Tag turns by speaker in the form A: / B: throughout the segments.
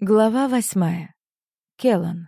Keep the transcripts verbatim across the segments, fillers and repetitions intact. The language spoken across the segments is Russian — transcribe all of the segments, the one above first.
A: Глава восьмая. Келлан.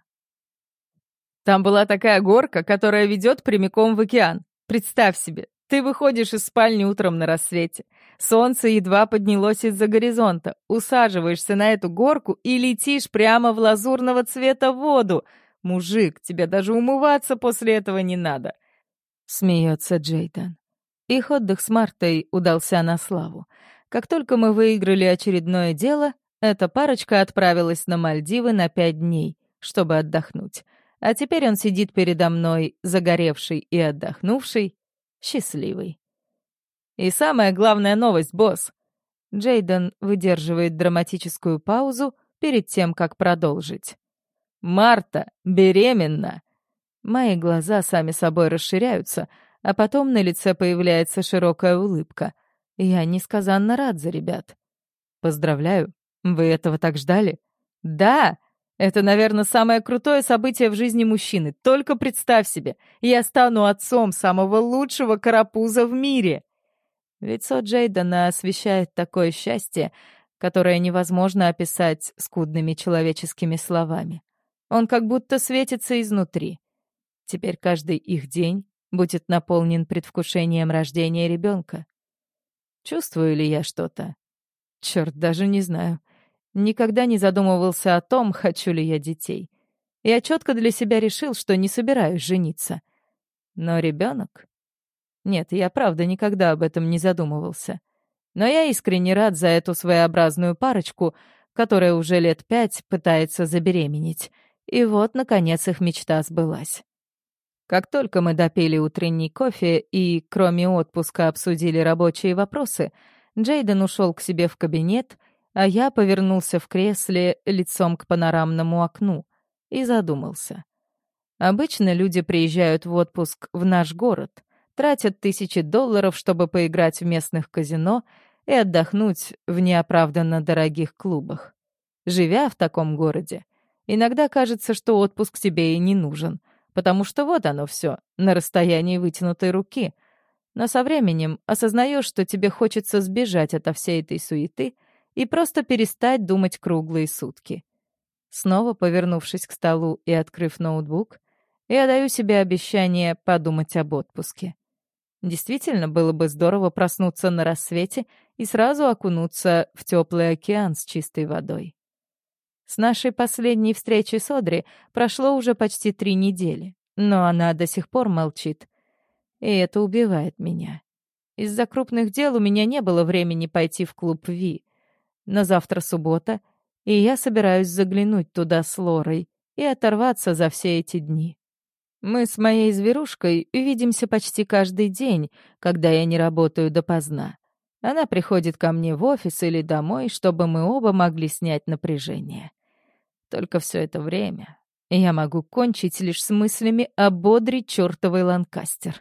B: Там была такая горка, которая ведет прямиком в океан. Представь себе, ты выходишь из спальни утром на рассвете. Солнце едва поднялось из-за горизонта. Усаживаешься на эту горку и летишь прямо в лазурного цвета воду. Мужик, тебе даже умываться после этого не надо.
A: Смеется Джейден. Их отдых с Мартой удался на славу. Как только мы выиграли очередное дело, эта парочка отправилась на Мальдивы на пять дней, чтобы отдохнуть. А теперь он сидит передо мной, загоревший и отдохнувший, счастливый.
B: И самая главная новость, босс.
A: Джейден выдерживает драматическую паузу перед тем, как продолжить.
B: Марта беременна.
A: Мои глаза сами собой расширяются, а потом на лице появляется широкая улыбка. Я несказанно рад за ребят.
B: Поздравляю. Вы этого так ждали? Да! Это, наверное, самое крутое событие в жизни мужчины. Только представь себе, я стану отцом самого лучшего карапуза в мире.
A: Лицо Джейдена освещает такое счастье, которое невозможно описать скудными человеческими словами. Он как будто светится изнутри. Теперь каждый их день будет наполнен предвкушением рождения ребенка. Чувствую ли я что-то? Черт, даже не знаю. Никогда не задумывался о том, хочу ли я детей. Я четко для себя решил, что не собираюсь жениться. Но ребенок? Нет, я правда никогда об этом не задумывался. Но я искренне рад за эту своеобразную парочку, которая уже лет пять пытается забеременеть. И вот, наконец, их мечта сбылась. Как только мы допили утренний кофе и, кроме отпуска, обсудили рабочие вопросы, Джейден ушел к себе в кабинет, а я повернулся в кресле лицом к панорамному окну и задумался. Обычно люди приезжают в отпуск в наш город, тратят тысячи долларов, чтобы поиграть в местных казино и отдохнуть в неоправданно дорогих клубах. Живя в таком городе, иногда кажется, что отпуск тебе и не нужен, потому что вот оно все, на расстоянии вытянутой руки. Но со временем осознаешь, что тебе хочется сбежать ото всей этой суеты и просто перестать думать круглые сутки. Снова повернувшись к столу и открыв ноутбук, я даю себе обещание подумать об отпуске. Действительно, было бы здорово проснуться на рассвете и сразу окунуться в теплый океан с чистой водой. С нашей последней встречи с Одри прошло уже почти три недели, но она до сих пор молчит. И это убивает меня. Из-за крупных дел у меня не было времени пойти в клуб Ви. На завтра суббота, и я собираюсь заглянуть туда с Лорой и оторваться за все эти дни. Мы с моей зверушкой видимся почти каждый день, когда я не работаю допоздна. Она приходит ко мне в офис или домой, чтобы мы оба могли снять напряжение. Только все это время я могу кончить лишь с мыслями о бодре чертовой Ланкастер.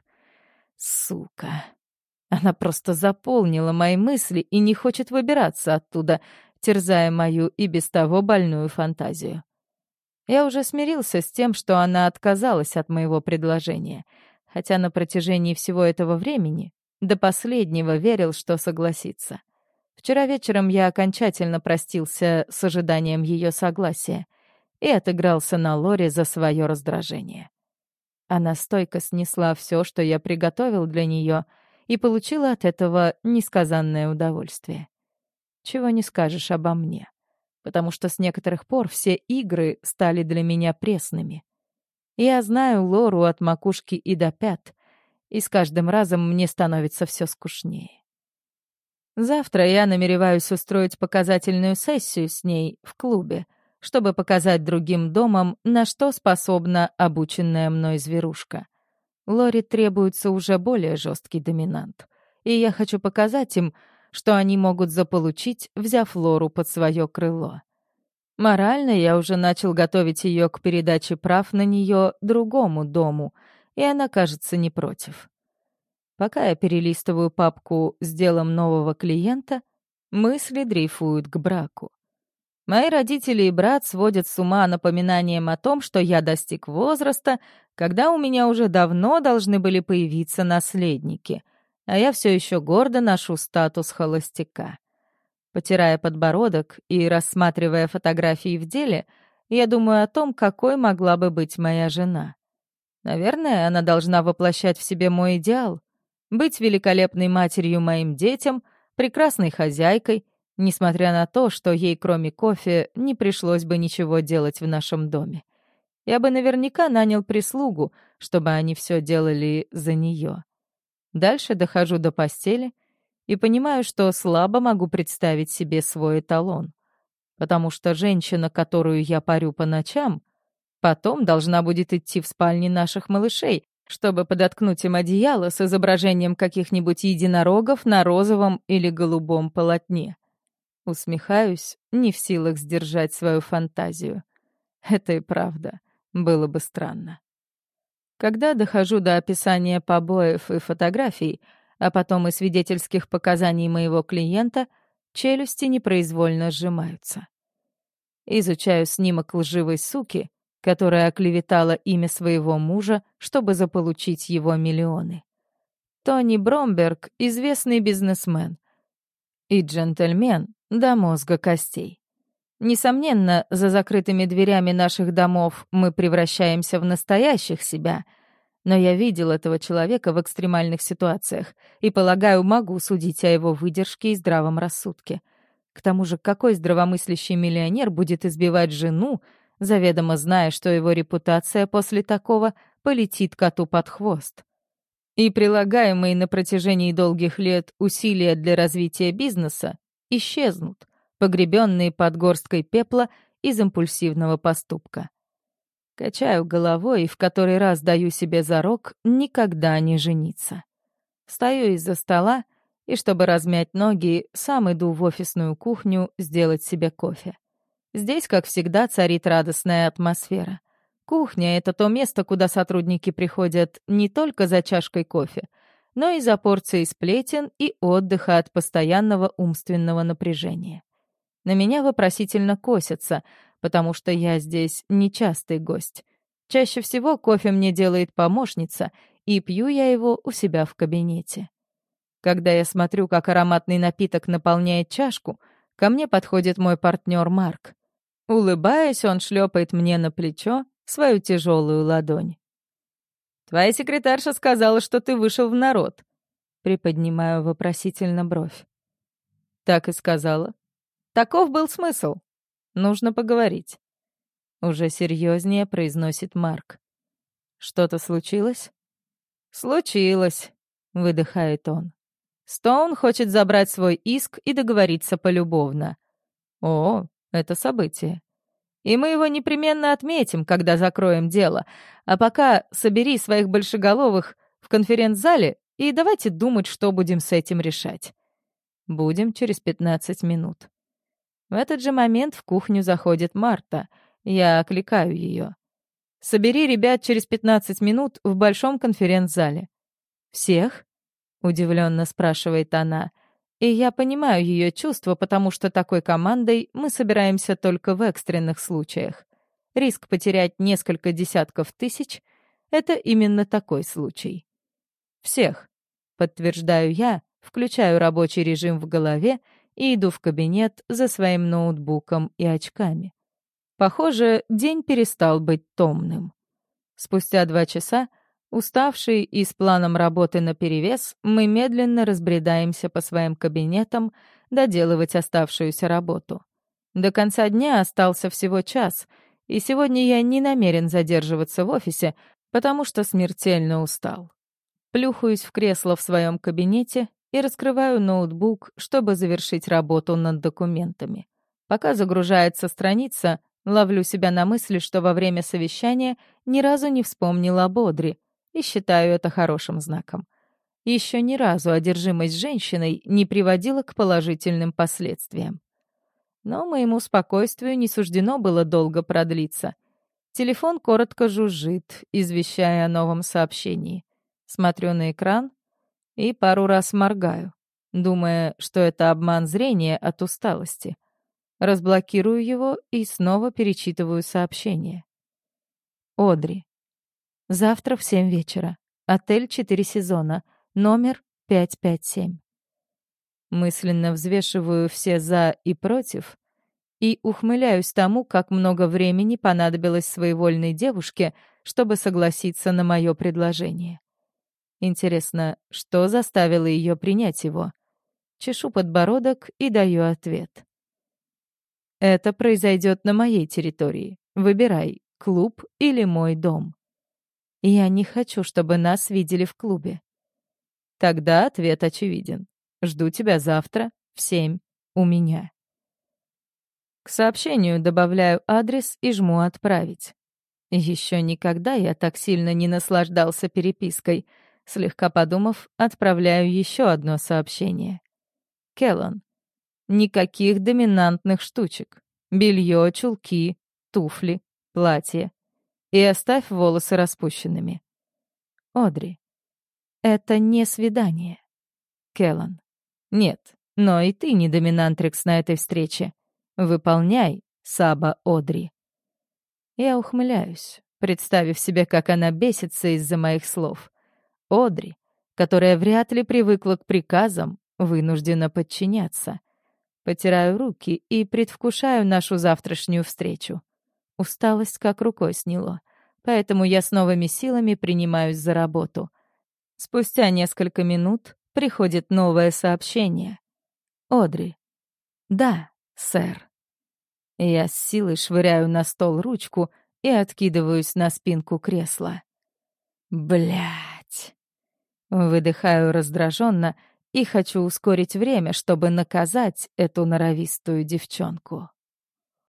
A: Сука. Она просто заполнила мои мысли и не хочет выбираться оттуда, терзая мою и без того больную фантазию. Я уже смирился с тем, что она отказалась от моего предложения, хотя на протяжении всего этого времени до последнего верил, что согласится. Вчера вечером я окончательно простился с ожиданием ее согласия и отыгрался на Лоре за свое раздражение. Она стойко снесла все, что я приготовил для нее, и получила от этого несказанное удовольствие. Чего не скажешь обо мне, потому что с некоторых пор все игры стали для меня пресными. Я знаю Лору от макушки и до пят, и с каждым разом мне становится все скучнее. Завтра я намереваюсь устроить показательную сессию с ней в клубе, чтобы показать другим домам, на что способна обученная мной зверушка. Лоре требуется уже более жесткий доминант, и я хочу показать им, что они могут заполучить, взяв Лору под свое крыло. Морально я уже начал готовить ее к передаче прав на нее другому дому, и она, кажется, не против. Пока я перелистываю папку с делом нового клиента, мысли дрейфуют к браку. Мои родители и брат сводят с ума напоминанием о том, что я достиг возраста, когда у меня уже давно должны были появиться наследники, а я все еще гордо ношу статус холостяка. Потирая подбородок и рассматривая фотографии в деле, я думаю о том, какой могла бы быть моя жена. Наверное, она должна воплощать в себе мой идеал. Быть великолепной матерью моим детям, прекрасной хозяйкой, несмотря на то, что ей кроме кофе не пришлось бы ничего делать в нашем доме. Я бы наверняка нанял прислугу, чтобы они все делали за нее. Дальше дохожу до постели и понимаю, что слабо могу представить себе свой эталон, потому что женщина, которую я парю по ночам, потом должна будет идти в спальни наших малышей, чтобы подоткнуть им одеяло с изображением каких-нибудь единорогов на розовом или голубом полотне. Усмехаюсь, не в силах сдержать свою фантазию. Это и правда было бы странно. Когда дохожу до описания побоев и фотографий, а потом и свидетельских показаний моего клиента, челюсти непроизвольно сжимаются. Изучаю снимок лживой суки, которая оклеветала имя своего мужа, чтобы заполучить его миллионы. Тони Бромберг — известный бизнесмен и джентльмен до мозга костей. Несомненно, за закрытыми дверями наших домов мы превращаемся в настоящих себя, но я видел этого человека в экстремальных ситуациях и, полагаю, могу судить о его выдержке и здравом рассудке. К тому же, какой здравомыслящий миллионер будет избивать жену, заведомо зная, что его репутация после такого полетит коту под хвост? И прилагаемые на протяжении долгих лет усилия для развития бизнеса исчезнут, погребенные под горсткой пепла из импульсивного поступка. Качаю головой и в который раз даю себе зарок никогда не жениться. Встаю из-за стола и, чтобы размять ноги, сам иду в офисную кухню сделать себе кофе. Здесь, как всегда, царит радостная атмосфера. Кухня — это то место, куда сотрудники приходят не только за чашкой кофе, но и за порцией сплетен и отдыха от постоянного умственного напряжения. На меня вопросительно косятся, потому что я здесь нечастый гость. Чаще всего кофе мне делает помощница, и пью я его у себя в кабинете. Когда я смотрю, как ароматный напиток наполняет чашку, ко мне подходит мой партнер Марк. Улыбаясь, он шлепает мне на плечо свою тяжелую ладонь. «Твоя секретарша сказала, что ты вышел в народ». Приподнимаю вопросительно бровь. «Так и сказала. Таков был смысл. Нужно поговорить». Уже серьезнее произносит Марк. «Что-то случилось?» «Случилось», — выдыхает он. «Стоун хочет забрать свой иск и договориться полюбовно». «О, это событие. И мы его непременно отметим, когда закроем дело. А пока собери своих большеголовых в конференц-зале и давайте думать, что будем с этим решать. Будем через пятнадцать минут». В этот же момент в кухню заходит Марта. Я окликаю ее. «Собери ребят через пятнадцать минут в большом конференц-зале». «Всех?» — удивленно спрашивает она. И я понимаю ее чувства, потому что такой командой мы собираемся только в экстренных случаях. Риск потерять несколько десятков тысяч — это именно такой случай. «Всех», — подтверждаю я, включаю рабочий режим в голове и иду в кабинет за своим ноутбуком и очками. Похоже, день перестал быть томным. Спустя два часа, уставшие и с планом работы наперевес, мы медленно разбредаемся по своим кабинетам доделывать оставшуюся работу. До конца дня остался всего час, и сегодня я не намерен задерживаться в офисе, потому что смертельно устал. Плюхаюсь в кресло в своем кабинете и раскрываю ноутбук, чтобы завершить работу над документами. Пока загружается страница, ловлю себя на мысли, что во время совещания ни разу не вспомнила об Одри, и считаю это хорошим знаком. Еще ни разу одержимость женщиной не приводила к положительным последствиям. Но моему спокойствию не суждено было долго продлиться. Телефон коротко жужжит, извещая о новом сообщении. Смотрю на экран и пару раз моргаю, думая, что это обман зрения от усталости. Разблокирую его и снова перечитываю сообщение. Одри. Завтра в семь вечера. Отель «Четыре сезона». Номер пятьсот пятьдесят семь. Мысленно взвешиваю все «за» и «против» и ухмыляюсь тому, как много времени понадобилось своевольной девушке, чтобы согласиться на мое предложение. Интересно, что заставило ее принять его? Чешу подбородок и даю ответ. Это произойдет на моей территории. Выбирай, клуб или мой дом. Я не хочу, чтобы нас видели в клубе. Тогда ответ очевиден. Жду тебя завтра в семь у меня. К сообщению добавляю адрес и жму «Отправить». Еще никогда я так сильно не наслаждался перепиской. Слегка подумав, отправляю еще одно сообщение. Келлан. Никаких доминантных штучек. Белье, чулки, туфли, платье. И оставь волосы распущенными. Одри. Это не свидание. Келлан. Нет, но и ты не доминантрикс на этой встрече. Выполняй, Саба Одри. Я ухмыляюсь, представив себе, как она бесится из-за моих слов. Одри, которая вряд ли привыкла к приказам, вынуждена подчиняться. Потираю руки и предвкушаю нашу завтрашнюю встречу. Усталость как рукой сняло, поэтому я с новыми силами принимаюсь за работу. Спустя несколько минут приходит новое сообщение. Одри. Да, сэр. Я с силой швыряю на стол ручку и откидываюсь на спинку кресла. Блять. Выдыхаю раздраженно и хочу ускорить время, чтобы наказать эту норовистую девчонку.